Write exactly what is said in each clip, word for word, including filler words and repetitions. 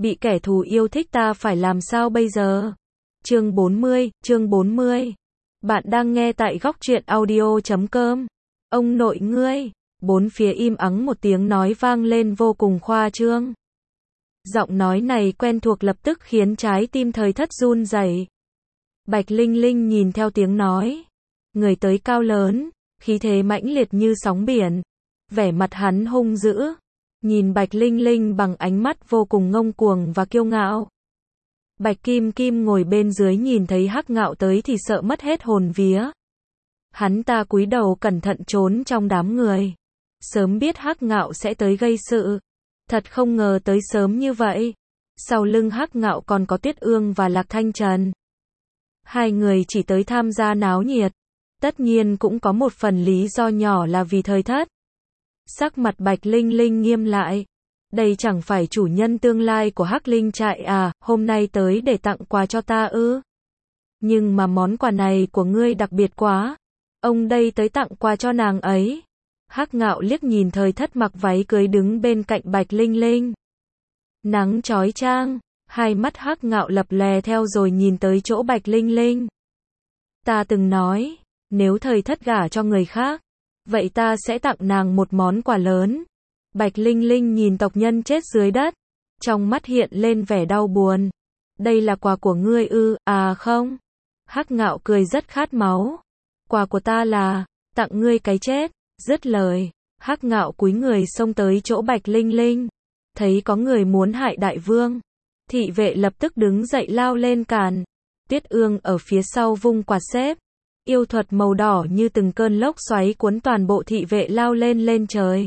bị kẻ thù yêu thích ta phải làm sao bây giờ? Chương bốn mươi, chương bốn mươi. Bạn đang nghe tại góc truyện audio chấm com. Ông nội ngươi. Bốn phía im ắng, một tiếng nói vang lên vô cùng khoa trương. Giọng nói này quen thuộc lập tức khiến trái tim Thời Thất run rẩy. Bạch Linh Linh nhìn theo tiếng nói. Người tới cao lớn, khí thế mãnh liệt như sóng biển. Vẻ mặt hắn hung dữ. Nhìn Bạch Linh Linh bằng ánh mắt vô cùng ngông cuồng và kiêu ngạo. Bạch Kim Kim ngồi bên dưới nhìn thấy Hắc Ngạo tới thì sợ mất hết hồn vía. Hắn ta cúi đầu cẩn thận trốn trong đám người. Sớm biết Hắc Ngạo sẽ tới gây sự. Thật không ngờ tới sớm như vậy. Sau lưng Hắc Ngạo còn có Tuyết Ương và Lạc Thanh Trần. Hai người chỉ tới tham gia náo nhiệt. Tất nhiên cũng có một phần lý do nhỏ là vì Thời Thất. Sắc mặt Bạch Linh Linh nghiêm lại. Đây chẳng phải chủ nhân tương lai của Hắc Linh trại à, hôm nay tới để tặng quà cho ta ư? Nhưng mà món quà này của ngươi đặc biệt quá. Ông đây tới tặng quà cho nàng ấy. Hắc Ngạo liếc nhìn Thời Thất mặc váy cưới đứng bên cạnh Bạch Linh Linh. Nắng chói chang, hai mắt Hắc Ngạo lập lè theo rồi nhìn tới chỗ Bạch Linh Linh. Ta từng nói, nếu Thời Thất gả cho người khác, vậy ta sẽ tặng nàng một món quà lớn. Bạch Linh Linh nhìn tộc nhân chết dưới đất, trong mắt hiện lên vẻ đau buồn. Đây là quà của ngươi ư? À không. Hắc Ngạo cười rất khát máu. Quà của ta là tặng ngươi cái chết. Dứt lời, Hắc Ngạo cúi người xông tới chỗ Bạch Linh Linh. Thấy có người muốn hại đại vương, thị vệ lập tức đứng dậy lao lên cản. Tuyết Ương ở phía sau vung quạt xếp. Yêu thuật màu đỏ như từng cơn lốc xoáy cuốn toàn bộ thị vệ lao lên lên trời.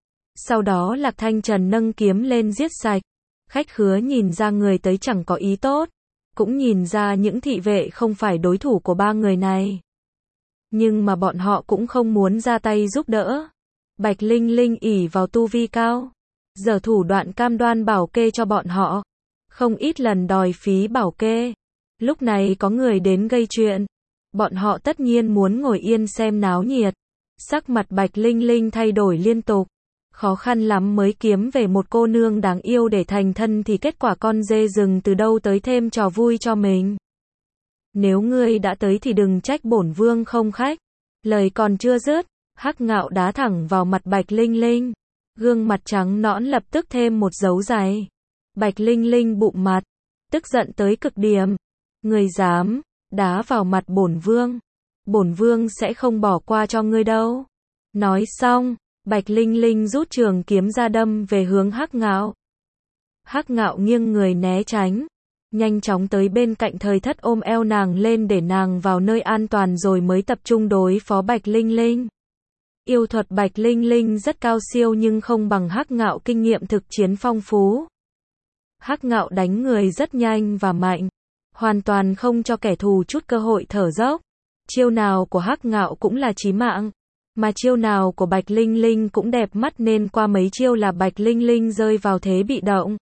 Sau đó Lạc Thanh Trần nâng kiếm lên giết sạch. Khách khứa nhìn ra người tới chẳng có ý tốt, cũng nhìn ra những thị vệ không phải đối thủ của ba người này. Nhưng mà bọn họ cũng không muốn ra tay giúp đỡ. Bạch Linh Linh ỷ vào tu vi cao, giở thủ đoạn cam đoan bảo kê cho bọn họ. Không ít lần đòi phí bảo kê. Lúc này có người đến gây chuyện. Bọn họ tất nhiên muốn ngồi yên xem náo nhiệt. Sắc mặt Bạch Linh Linh thay đổi liên tục. Khó khăn lắm mới kiếm về một cô nương đáng yêu để thành thân thì kết quả con dê rừng từ đâu tới thêm trò vui cho mình. Nếu ngươi đã tới thì đừng trách bổn vương không khách. Lời còn chưa dứt, Hắc Ngạo đá thẳng vào mặt Bạch Linh Linh. Gương mặt trắng nõn lập tức thêm một dấu dày. Bạch Linh Linh bụng mặt, tức giận tới cực điểm. Ngươi dám đá vào mặt bổn vương, bổn vương sẽ không bỏ qua cho ngươi đâu. Nói xong, Bạch Linh Linh rút trường kiếm ra đâm về hướng Hắc Ngạo. Hắc Ngạo nghiêng người né tránh, nhanh chóng tới bên cạnh Thời Thất ôm eo nàng lên để nàng vào nơi an toàn rồi mới tập trung đối phó Bạch Linh Linh. Yêu thuật Bạch Linh Linh rất cao siêu nhưng không bằng Hắc Ngạo kinh nghiệm thực chiến phong phú. Hắc Ngạo đánh người rất nhanh và mạnh, hoàn toàn không cho kẻ thù chút cơ hội thở dốc. Chiêu nào của Hắc Ngạo cũng là chí mạng, mà chiêu nào của Bạch Linh Linh cũng đẹp mắt nên qua mấy chiêu là Bạch Linh Linh rơi vào thế bị động.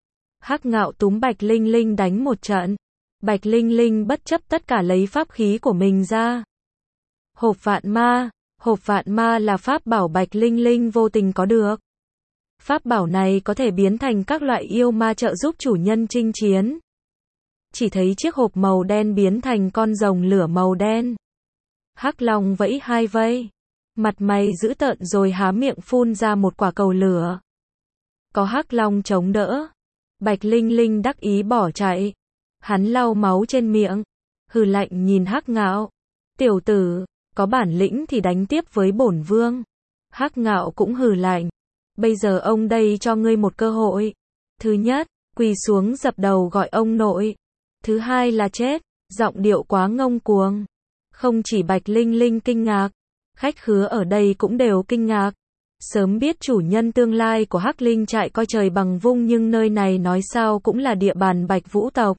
Hắc Ngạo túm Bạch Linh Linh đánh một trận. Bạch Linh Linh bất chấp tất cả lấy pháp khí của mình ra. Hộp vạn ma. Hộp vạn ma là pháp bảo Bạch Linh Linh vô tình có được. Pháp bảo này có thể biến thành các loại yêu ma trợ giúp chủ nhân chinh chiến. Chỉ thấy chiếc hộp màu đen biến thành con rồng lửa màu đen. Hắc Long vẫy hai vây, mặt mày dữ tợn rồi há miệng phun ra một quả cầu lửa. Có Hắc Long chống đỡ, Bạch Linh Linh đắc ý bỏ chạy. Hắn lau máu trên miệng, hừ lạnh nhìn Hắc Ngạo. Tiểu tử, có bản lĩnh thì đánh tiếp với bổn vương. Hắc Ngạo cũng hừ lạnh. Bây giờ ông đây cho ngươi một cơ hội. Thứ nhất, quỳ xuống dập đầu gọi ông nội. Thứ hai là chết. Giọng điệu quá ngông cuồng. Không chỉ Bạch Linh Linh kinh ngạc, khách khứa ở đây cũng đều kinh ngạc. Sớm biết chủ nhân tương lai của Hắc Linh trại coi trời bằng vung nhưng nơi này nói sao cũng là địa bàn Bạch Vũ tộc.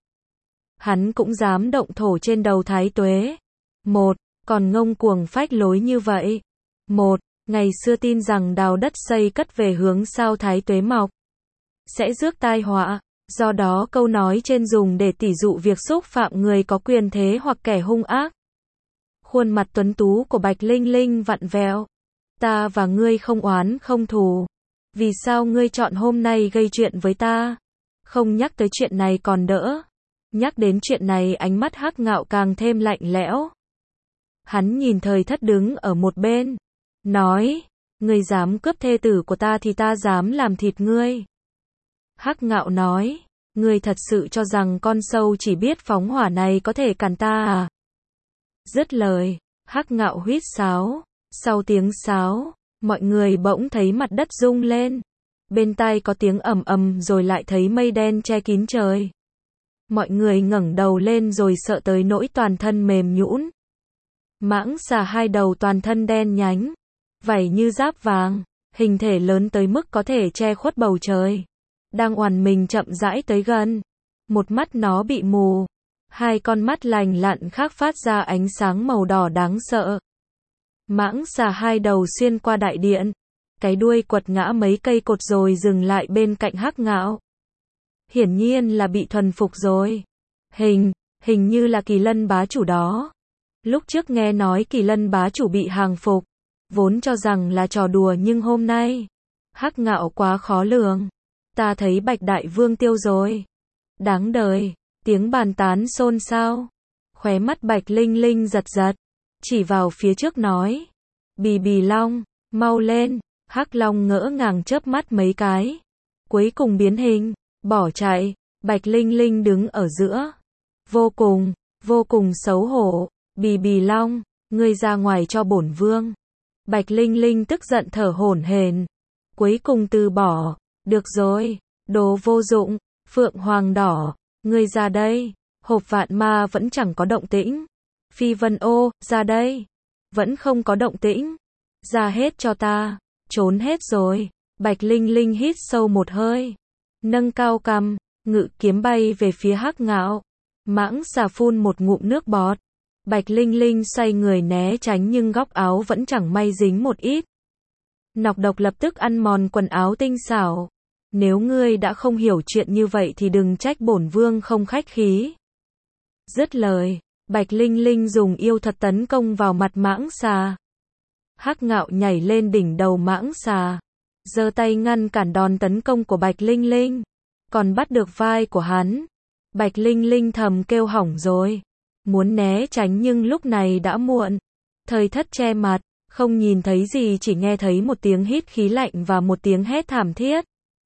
Hắn cũng dám động thổ trên đầu Thái Tuế. Một, còn ngông cuồng phách lối như vậy. Một, ngày xưa tin rằng đào đất xây cất về hướng sao Thái Tuế mọc sẽ rước tai họa. Do đó câu nói trên dùng để tỉ dụ việc xúc phạm người có quyền thế hoặc kẻ hung ác. Khuôn mặt tuấn tú của Bạch Linh Linh vặn vẹo. Ta và ngươi không oán không thù. Vì sao ngươi chọn hôm nay gây chuyện với ta? Không nhắc tới chuyện này còn đỡ. Nhắc đến chuyện này ánh mắt Hắc Ngạo càng thêm lạnh lẽo. Hắn nhìn Thời Thất đứng ở một bên. Nói, ngươi dám cướp thê tử của ta thì ta dám làm thịt ngươi. Hắc Ngạo nói, ngươi thật sự cho rằng con sâu chỉ biết phóng hỏa này có thể cản ta à? Dứt lời, Hắc Ngạo huýt sáo. Sau tiếng sáo, mọi người bỗng thấy mặt đất rung lên. Bên tai có tiếng ầm ầm rồi lại thấy mây đen che kín trời. Mọi người ngẩng đầu lên rồi sợ tới nỗi toàn thân mềm nhũn. Mãng xà hai đầu toàn thân đen nhánh, vảy như giáp vàng, hình thể lớn tới mức có thể che khuất bầu trời. Đang oằn mình chậm rãi tới gần. Một mắt nó bị mù. Hai con mắt lành lặn khác phát ra ánh sáng màu đỏ đáng sợ. Mãng xà hai đầu xuyên qua đại điện. Cái đuôi quật ngã mấy cây cột rồi dừng lại bên cạnh Hắc Ngạo. Hiển nhiên là bị thuần phục rồi. Hình, hình như là Kỳ Lân bá chủ đó. Lúc trước nghe nói Kỳ Lân bá chủ bị hàng phục, vốn cho rằng là trò đùa nhưng hôm nay, Hắc Ngạo quá khó lường. Ta thấy Bạch Đại Vương tiêu rồi. Đáng đời, tiếng bàn tán xôn xao. Khóe mắt Bạch Linh Linh giật giật, chỉ vào phía trước nói. Bì bì long, mau lên. Hắc Long ngỡ ngàng chớp mắt mấy cái. Cuối cùng biến hình, bỏ chạy. Bạch Linh Linh đứng ở giữa. Vô cùng, vô cùng xấu hổ. Bì bì long, ngươi ra ngoài cho bổn vương. Bạch Linh Linh tức giận thở hổn hển. Cuối cùng từ bỏ. Được rồi, đồ vô dụng. Phượng Hoàng đỏ, ngươi ra đây. Hộp vạn ma vẫn chẳng có động tĩnh. Phi Vân ô, ra đây. Vẫn không có động tĩnh. Ra hết cho ta. Trốn hết rồi. Bạch Linh Linh hít sâu một hơi. Nâng cao cằm, ngự kiếm bay về phía Hắc Ngạo. Mãng xà phun một ngụm nước bọt. Bạch Linh Linh xoay người né tránh nhưng góc áo vẫn chẳng may dính một ít. Nọc độc lập tức ăn mòn quần áo tinh xảo. Nếu ngươi đã không hiểu chuyện như vậy thì đừng trách bổn vương không khách khí. Dứt lời, Bạch Linh Linh dùng yêu thuật tấn công vào mặt mãng xà. Hắc Ngạo nhảy lên đỉnh đầu mãng xà, giơ tay ngăn cản đòn tấn công của Bạch Linh Linh, còn bắt được vai của hắn. Bạch Linh Linh thầm kêu hỏng rồi, muốn né tránh nhưng lúc này đã muộn. Thời Thất che mặt, không nhìn thấy gì, chỉ nghe thấy một tiếng hít khí lạnh và một tiếng hét thảm thiết.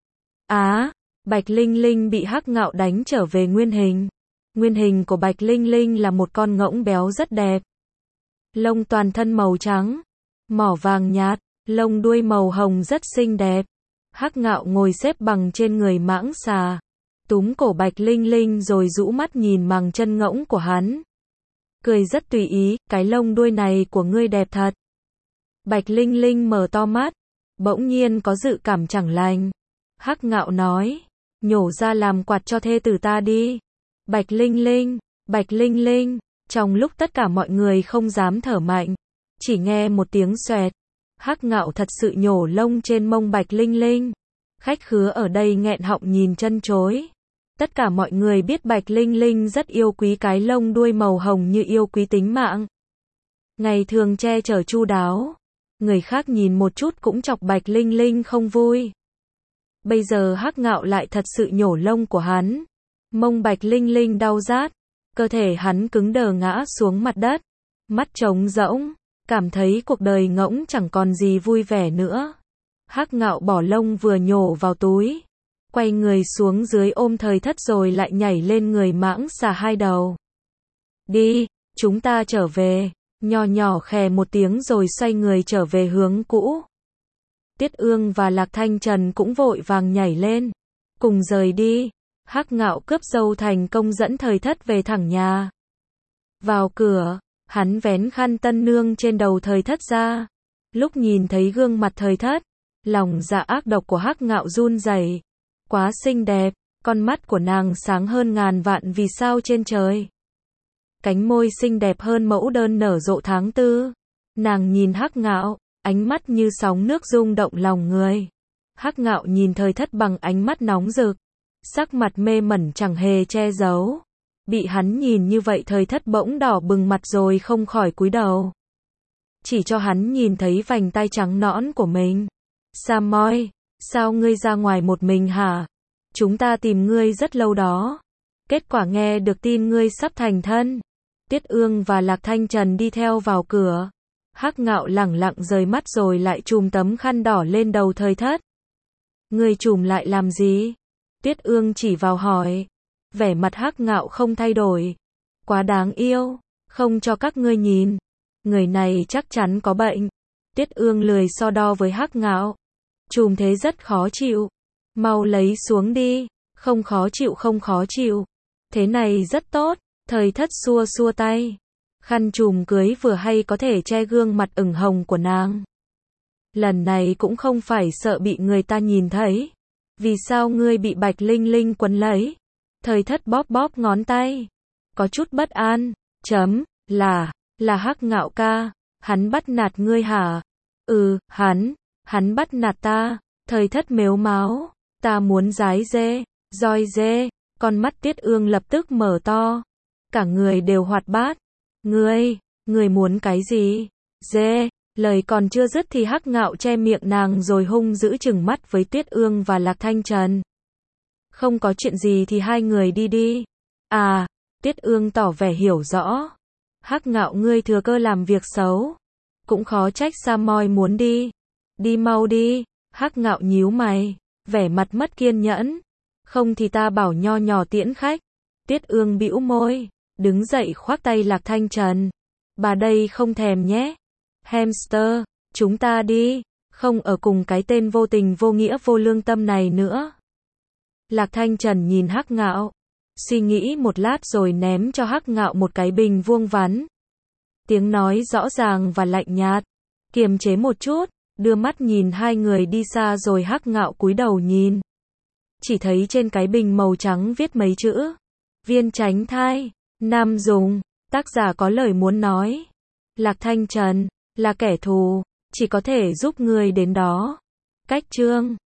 Á, Bạch Linh Linh bị Hắc Ngạo đánh trở về nguyên hình. Nguyên hình của Bạch Linh Linh là một con ngỗng béo rất đẹp. Lông toàn thân màu trắng, mỏ vàng nhạt, lông đuôi màu hồng rất xinh đẹp. Hắc Ngạo ngồi xếp bằng trên người mãng xà, túm cổ Bạch Linh Linh rồi rũ mắt nhìn màng chân ngỗng của hắn. Cười rất tùy ý, cái lông đuôi này của ngươi đẹp thật. Bạch Linh Linh mở to mắt, bỗng nhiên có dự cảm chẳng lành. Hắc Ngạo nói, nhổ ra làm quạt cho thê tử ta đi. Bạch Linh Linh, Bạch Linh Linh, trong lúc tất cả mọi người không dám thở mạnh, chỉ nghe một tiếng xoẹt. Hắc Ngạo thật sự nhổ lông trên mông Bạch Linh Linh. Khách khứa ở đây nghẹn họng nhìn chân chối. Tất cả mọi người biết Bạch Linh Linh rất yêu quý cái lông đuôi màu hồng như yêu quý tính mạng. Ngày thường che chở chu đáo, người khác nhìn một chút cũng chọc Bạch Linh Linh không vui. Bây giờ Hắc Ngạo lại thật sự nhổ lông của hắn. Mông Bạch Linh Linh đau rát, cơ thể hắn cứng đờ ngã xuống mặt đất, mắt trống rỗng, cảm thấy cuộc đời ngỗng chẳng còn gì vui vẻ nữa. Hắc Ngạo bỏ lông vừa nhổ vào túi, quay người xuống dưới ôm Thời Thất rồi lại nhảy lên người mãng xà hai đầu. Đi, chúng ta trở về. Nho nhỏ khè một tiếng rồi xoay người trở về hướng cũ. Tiết Ương và Lạc Thanh Trần cũng vội vàng nhảy lên, cùng rời đi. Hắc Ngạo cướp dâu thành công dẫn Thời Thất về thẳng nhà. Vào cửa, hắn vén khăn tân nương trên đầu Thời Thất ra. Lúc nhìn thấy gương mặt Thời Thất, lòng dạ ác độc của Hắc Ngạo run rẩy. Quá xinh đẹp, con mắt của nàng sáng hơn ngàn vạn vì sao trên trời. Cánh môi xinh đẹp hơn mẫu đơn nở rộ tháng tư. Nàng nhìn Hắc Ngạo, ánh mắt như sóng nước rung động lòng người. Hắc Ngạo nhìn Thời Thất bằng ánh mắt nóng rực, sắc mặt mê mẩn chẳng hề che giấu. Bị hắn nhìn như vậy Thời Thất bỗng đỏ bừng mặt rồi không khỏi cúi đầu. Chỉ cho hắn nhìn thấy vành tai trắng nõn của mình. Sam Moi, sao ngươi ra ngoài một mình hả? Chúng ta tìm ngươi rất lâu đó. Kết quả nghe được tin ngươi sắp thành thân. Tiết Ương và Lạc Thanh Trần đi theo vào cửa. Hắc Ngạo lẳng lặng rời mắt rồi lại chùm tấm khăn đỏ lên đầu Thời Thất. Ngươi chùm lại làm gì? Tiết Ương chỉ vào hỏi. Vẻ mặt Hắc Ngạo không thay đổi. Quá đáng yêu, không cho các ngươi nhìn. Người này chắc chắn có bệnh. Tiết Ương lười so đo với Hắc Ngạo. Chùm thế rất khó chịu. Mau lấy xuống đi. Không khó chịu không khó chịu. Thế này rất tốt. Thời Thất xua xua tay. Khăn chùm cưới vừa hay có thể che gương mặt ửng hồng của nàng. Lần này cũng không phải sợ bị người ta nhìn thấy. Vì sao ngươi bị Bạch Linh Linh quấn lấy? Thời Thất bóp bóp ngón tay. Có chút bất an. Chấm, là, là Hắc Ngạo ca. Hắn bắt nạt ngươi hả? Ừ, hắn, hắn bắt nạt ta. Thời Thất mếu máo. Ta muốn rái dê, roi dê. Con mắt Tiết Ương lập tức mở to. Cả người đều hoạt bát. Ngươi, ngươi muốn cái gì? Dê, lời còn chưa dứt thì Hắc Ngạo che miệng nàng rồi hung dữ chừng mắt với Tiết Ương và Lạc Thanh Trần. Không có chuyện gì thì hai người đi đi. À, Tiết Ương tỏ vẻ hiểu rõ. Hắc Ngạo ngươi thừa cơ làm việc xấu. Cũng khó trách Sa Moi muốn đi. Đi mau đi. Hắc Ngạo nhíu mày, vẻ mặt mất kiên nhẫn. Không thì ta bảo nho nhỏ tiễn khách. Tiết Ương bĩu môi, đứng dậy khoác tay Lạc Thanh Trần. Bà đây không thèm nhé. Hamster, chúng ta đi. Không ở cùng cái tên vô tình vô nghĩa vô lương tâm này nữa. Lạc Thanh Trần nhìn Hắc Ngạo. Suy nghĩ một lát rồi ném cho Hắc Ngạo một cái bình vuông vắn. Tiếng nói rõ ràng và lạnh nhạt. Kiềm chế một chút, đưa mắt nhìn hai người đi xa rồi Hắc Ngạo cúi đầu nhìn. Chỉ thấy trên cái bình màu trắng viết mấy chữ. Viên tránh thai, nam dùng, tác giả có lời muốn nói. Lạc Thanh Trần, là kẻ thù, chỉ có thể giúp người đến đó. Cách chương